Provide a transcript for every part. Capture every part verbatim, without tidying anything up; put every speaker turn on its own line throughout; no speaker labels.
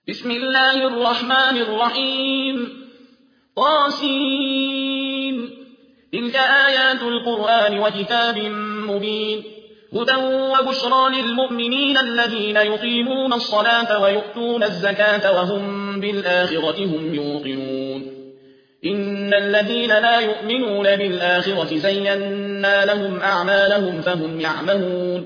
بسم الله الرحمن الرحيم طاسين تلك آيات القرآن وكتاب مبين هدى وبشرى للمؤمنين الذين يقيمون الصلاة ويؤتون الزكاة وهم بالآخرة هم يوقنون إن الذين لا يؤمنون بالآخرة زينا لهم أعمالهم فهم يعمهون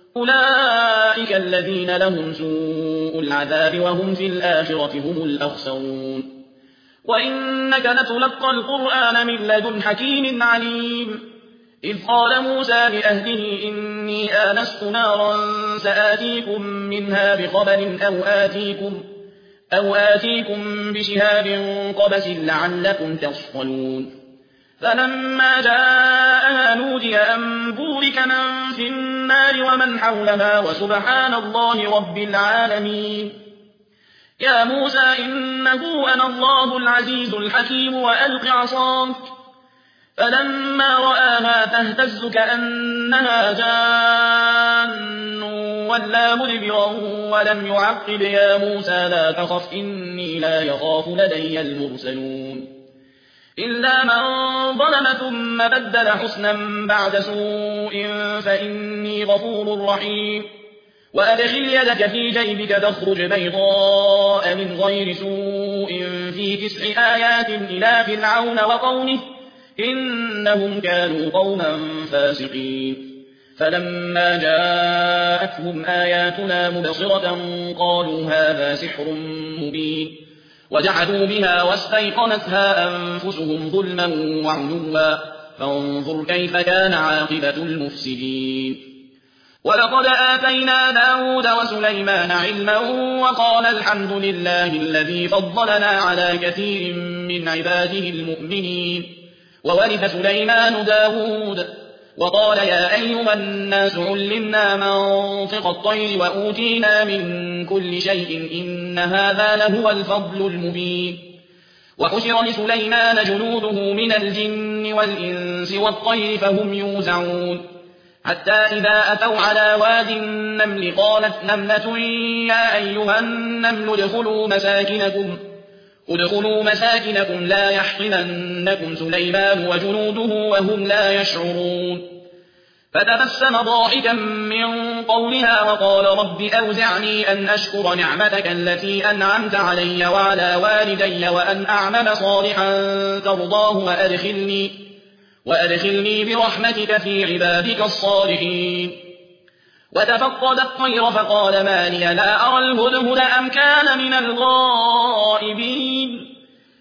أولئك الذين لهم سوء العذاب وهم في الآخرة هم الأخسرون وإنك لتلقى القرآن من لدن حكيم عليم إذ قال موسى لأهله إني آنست نارا سآتيكم منها بخبر أو آتيكم, أو آتيكم بشهاب قبس لعلكم تصطلون فلما جاءها نودي أن بورك من في النار ومن حولها وسبحان الله رب العالمين يا موسى إنه أنا الله العزيز الحكيم وألق عصاك فلما رآها تهتز كأنها جان ولا مدبرا ولم يعقب يا موسى لا تخف إني لا يخاف لدي المرسلون إلا من ظلم ثم بدل حسنا بعد سوء فإني غفور رحيم وأدخل يدك في جيبك تخرج بيضاء من غير سوء في تسع آيات إلى فرعون وقومه إنهم كانوا قوما فاسقين فلما جاءتهم آياتنا مبصرة قالوا هذا سحر مبين وجحدوا بها واستيقنتها أنفسهم ظلما وعلوا فانظر كيف كان عاقبة المفسدين ولقد آتينا داود وسليمان علما وقال الحمد لله الذي فضلنا على كثير من عباده المؤمنين وورث سليمان داود وقال يا أيها الناس علمنا منطق الطير وأوتينا من كل شيء إن هذا لهو الفضل المبين وحشر لسليمان جنوده من الجن والإنس والطير فهم يوزعون حتى إذا أتوا على واد النمل قالت نملة يا أيها النمل ادخلوا مساكنكم ادخلوا مساكنكم لا يحطمنكم سليمان وجنوده وهم لا يشعرون فتبسم ضاحكا من قولها وقال رب أوزعني أن أشكر نعمتك التي أنعمت علي وعلى والدي وأن أعمل صالحا ترضاه وأدخلني, وأدخلني برحمتك في عبادك الصالحين وتفقد الطير فقال ما لي لا أرى الهدهد أم كان من الغائبين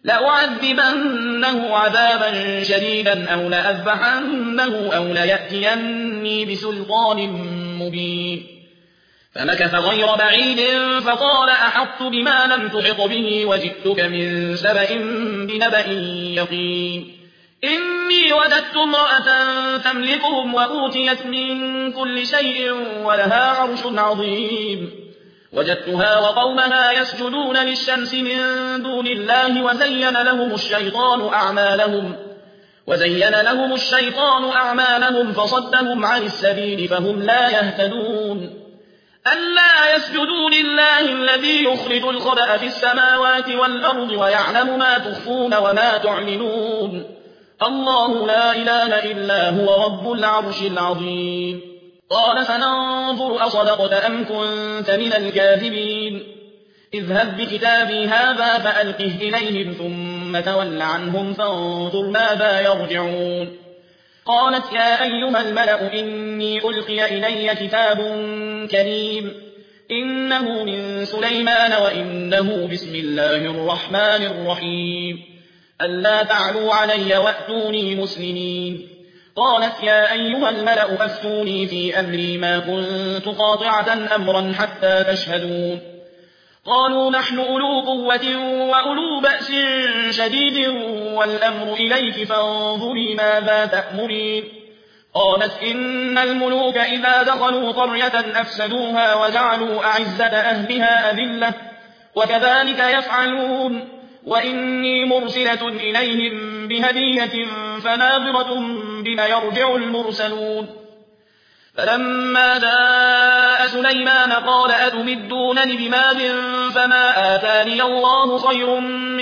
لأعذبنه عذابا شديدا أو لأذبحنه أو ليأتيني بسلطان مبين فمكث غير بعيد فقال أحطت بما لم تحط به وجئتك من سبأ بنبأ يقين إني وجدت امرأة تملكهم وأوتيت من كل شيء ولها عرش عظيم وجدتها وقومها يسجدون للشمس من دون الله وزين لهم الشيطان أعمالهم وزين لهم الشيطان أعمالهم فصدهم عن السبيل فهم لا يهتدون ألا يسجدوا لله الذي يخرج الخبأ في السماوات والأرض ويعلم ما تخفون وما تعلنون الله لا إله إلا هو رب العرش العظيم قال فننظر أصدقت أم كنت من الكاذبين اذهب بكتابي هذا فألقه إليهم ثم تول عنهم فانظر ماذا يرجعون قالت يا أيها الملأ إني ألقي إلي كتاب كريم إنه من سليمان وإنه بسم الله الرحمن الرحيم ألا تعلوا علي وأتوني مسلمين قالت يا أيها الملأ أفتوني في أمري ما كنت قاطعة أمرا حتى تشهدون قالوا نحن أولو قوة وأولو بأس شديد والأمر إليك فانظري ماذا تأمرين قالت إن الملوك إذا دخلوا قرية أفسدوها وجعلوا أعزة أهلها أذلة وكذلك يفعلون وإني مرسلة إليهم بهدية فناظرة بما يرجع المرسلون فلما جاء سليمان قال أتمدونني بمال فما آتاني الله خير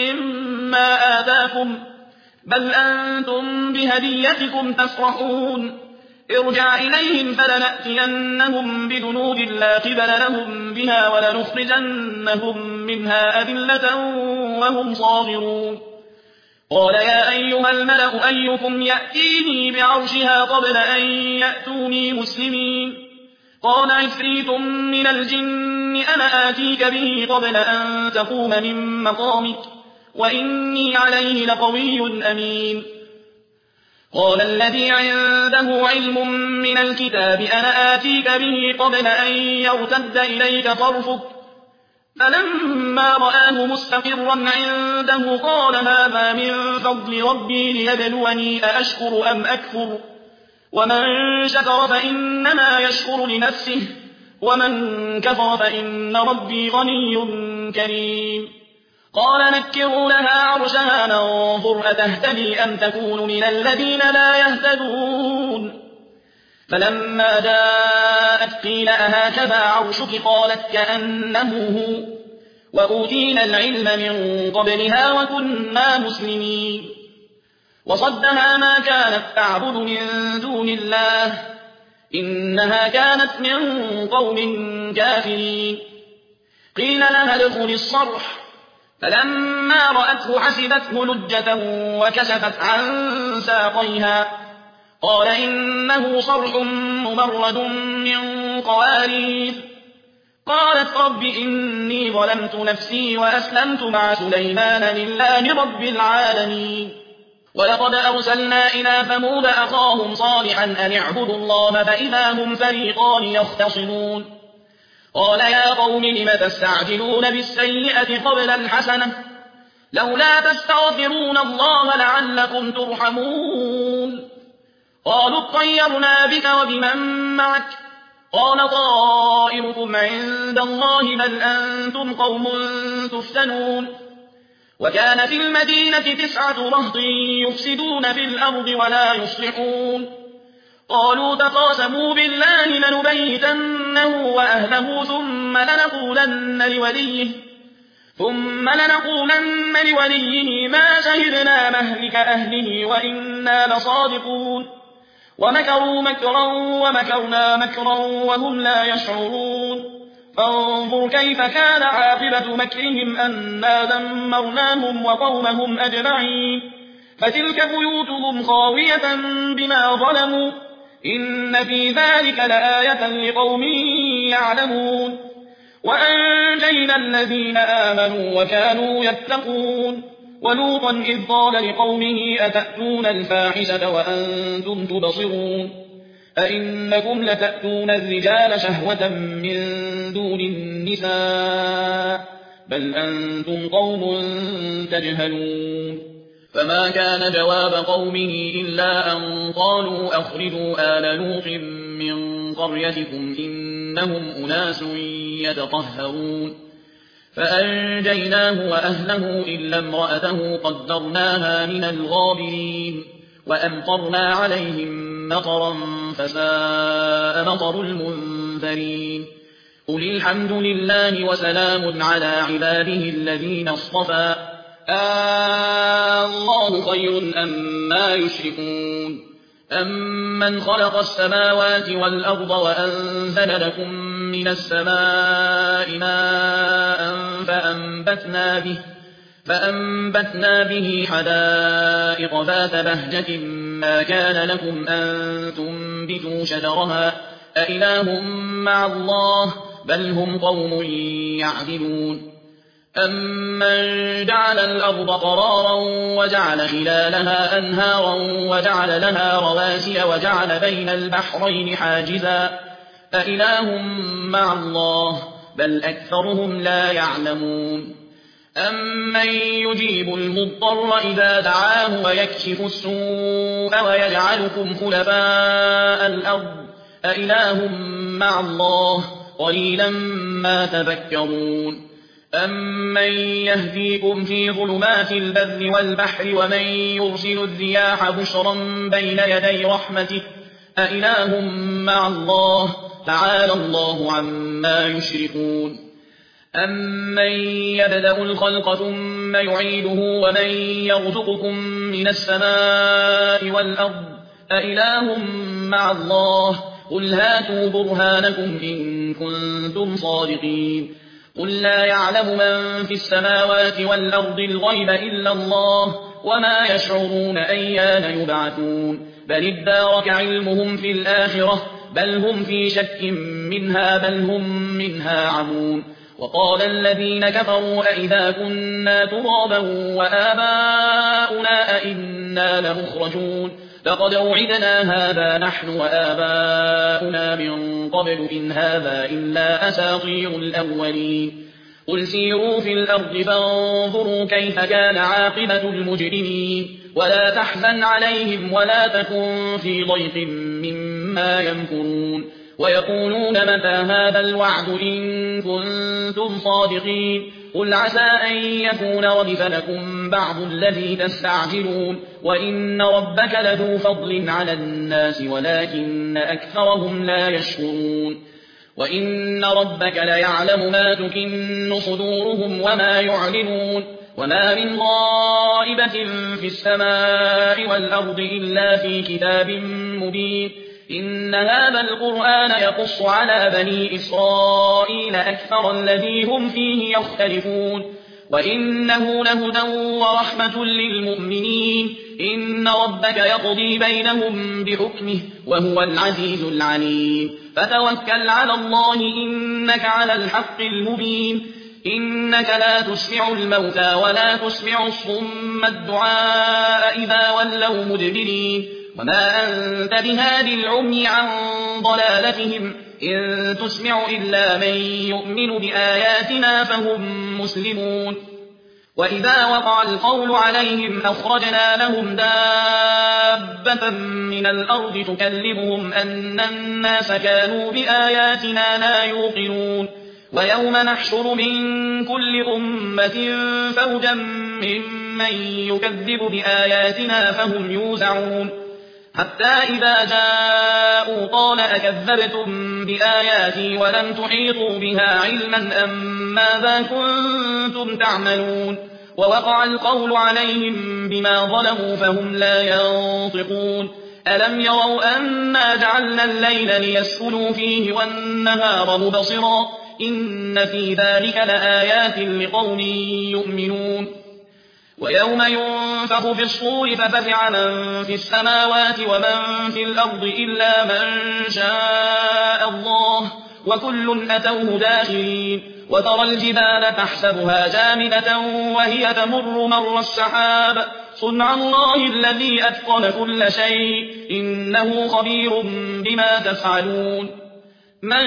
مما آتاكم بل أنتم بهديتكم تفرحون ارجع إليهم فلنأتينهم بجنود لا قبل لهم بها ولنخرجنهم منها أذلة وهم صاغرون قال يا أيها الملأ أيكم يأتيني بعرشها قبل أن يأتوني مسلمين قال عفريت من الجن أنا آتيك به قبل أن تقوم من مقامك وإني عليه لقوي أمين قال الذي عنده علم من الكتاب أنا آتيك به قبل أن يرتد إليك طرفك فلما رآه مستقرا عنده قال هذا من فضل ربي ليبلوني أأشكر أم أكفر ومن شكر فإنما يشكر لنفسه ومن كفر فإن ربي غني كريم قال نكروا لها عرشها ننظر أتهتدي أم تكون من الذين لا يهتدون فلما جاءت قيل أهكذا عرشك قالت كأنه هو وأوتينا العلم من قبلها وكنا مسلمين وصدها ما كانت تعبد من دون الله إنها كانت من قوم كافرين قيل لها ادخل الصرح فلما رأته حسبته لجة وكشفت عن ساقيها قال إنه صرح ممرد من قوارير قالت رب إني ظلمت نفسي وأسلمت مع سليمان لله رب العالمين ولقد أرسلنا إلى ثمود أخاهم صالحا أن اعبدوا الله فإذا هم فريقان يختصمون قال يا قوم لم تستعجلون بالسيئة قبل الحسنة لولا تستغفرون الله لعلكم ترحمون قالوا اطيرنا بك وبمن معك قال طائركم عند الله بل أنتم قوم تفتنون وكان في المدينة تسعة رهط يفسدون في الأرض ولا يصلحون قالوا تقاسموا بالله لنبيتنه وأهله ثم لنقولن لوليه ثم لنقولن لوليه ما شهدنا مهلك أهله وإنا لصادقون ومكروا مكرا ومكرنا مكرا وهم لا يشعرون فانظر كيف كان عاقبة مكرهم أنا دمرناهم وقومهم أجمعين فتلك بيوتهم خاوية بما ظلموا إن في ذلك لآية لقوم يعلمون وأنجينا الذين آمنوا وكانوا يتقون ولوطا إذ قال لقومه أتأتون الفاحشة وأنتم تبصرون أئنكم لتأتون الرجال شهوة من دون النساء بل أنتم قوم تجهلون فما كان جواب قومه إلا أن قالوا أخرجوا آل لوط من قريتكم إنهم أناس يتطهرون فأنجيناه وأهله إلا امرأته قدرناها من الغابرين وأمطرنا عليهم مطرا فساء مطر المنذرين قل الحمد لله وسلام على عباده الذين اصطفى الله خير أما يشركون أمن خلق السماوات والأرض وأنزل لكم من السماء ماء فأنبتنا به, فأنبتنا به حدائق ذات بهجة ما كان لكم أن تنبتوا شجرها أإله مع الله بل هم قوم يعدلون أمن جعل الأرض قرارا وجعل خلالها أنهارا وجعل لها رواسي وجعل بين البحرين حاجزا أإله مع الله بل أكثرهم لا يعلمون أمن يجيب المضطر إذا دعاه ويكشف السوء ويجعلكم خلفاء الأرض أإله مع الله قليلا ما تذكرون أمن يهديكم في ظلمات البر والبحر ومن يرسل الرياح بشرا بين يدي رحمته أإله مع الله تعالى الله عما يشركون أمن يبدأ الخلق ثم يعيده ومن يرزقكم من السماء والأرض أإله مع الله قل هاتوا برهانكم إن كنتم صادقين قل لا يعلم من في السماوات والأرض الغيب إلا الله وما يشعرون أيان يبعثون بل ادارك علمهم في الآخرة بل هم في شك منها بل هم منها عمون وقال الذين كفروا أئذا كنا ترابا وآباؤنا أئنا لمخرجون لقد وعدنا هذا نحن وآباؤنا من قبل إن هذا إلا أساطير الأولين قل سيروا في الأرض فانظروا كيف كان عاقبة المجرمين ولا تحزن عليهم ولا تكن في ضيق مما يمكرون ويقولون متى هذا الوعد إن كنتم صادقين قل عسى أن يكون ردف لكم بعض الذي تستعجلون وإن ربك لذو فضل على الناس ولكن أكثرهم لا يشكرون وإن ربك ليعلم ما تكن صدورهم وما يعلنون وما من غائبة في السماء والأرض إلا في كتاب مبين إن هذا القرآن يقص على بني إسرائيل أكثر الذي هم فيه يختلفون وإنه لهدى ورحمة للمؤمنين إن ربك يقضي بينهم بحكمه وهو العزيز العليم فتوكل على الله إنك على الحق المبين إنك لا تسمع الموتى ولا تسمع الصم الدعاء إذا ولوا مدبرين وما أنت بهادي العمي عن ضلالتهم إن تسمع إلا من يؤمن بآياتنا فهم مسلمون وإذا وقع القول عليهم أخرجنا لهم دابة من الأرض تكلمهم أن الناس كانوا بآياتنا لا يوقنون ويوم نحشر من كل أمة فوجا ممن يكذب بآياتنا فهم يوزعون حتى إذا جاءوا قال أكذبتم بآياتي ولم تحيطوا بها علما أم ماذا كنتم تعملون ووقع القول عليهم بما ظلموا فهم لا ينطقون ألم يروا أنا جعلنا الليل ليسكنوا فيه والنهار مبصرا إن في ذلك لآيات لقوم يؤمنون ويوم ينفخ في الصور ففزع من في السماوات ومن في الأرض إلا من شاء الله وكل أتوه داخلين وترى الجبال تحسبها جامدة وهي تمر مر السحاب صنع الله الذي أتقن كل شيء إنه خبير بما تفعلون من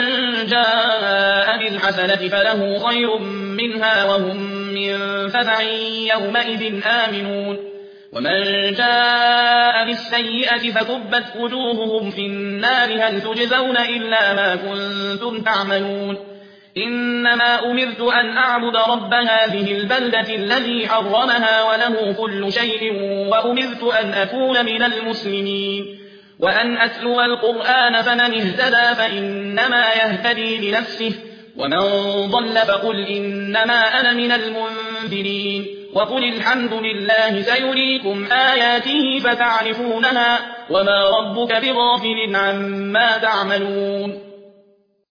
جاء بالحسنة فله خير منها وهم من فزع يومئذ آمنون ومن جاء بالسيئة فكبت وجوههم في النار هل تجزون إلا ما كنتم تعملون إنما أمرت أن أعبد رب هذه البلدة الذي حرمها وله كل شيء وأمرت أن أكون من المسلمين وأن أتلو القرآن فمن اهتدى فإنما يهتدي لنفسه ومن ضل فقل إنما أنا من المنذرين وقل الحمد لله سيريكم آياته فتعرفونها وما ربك بغافل عما تعملون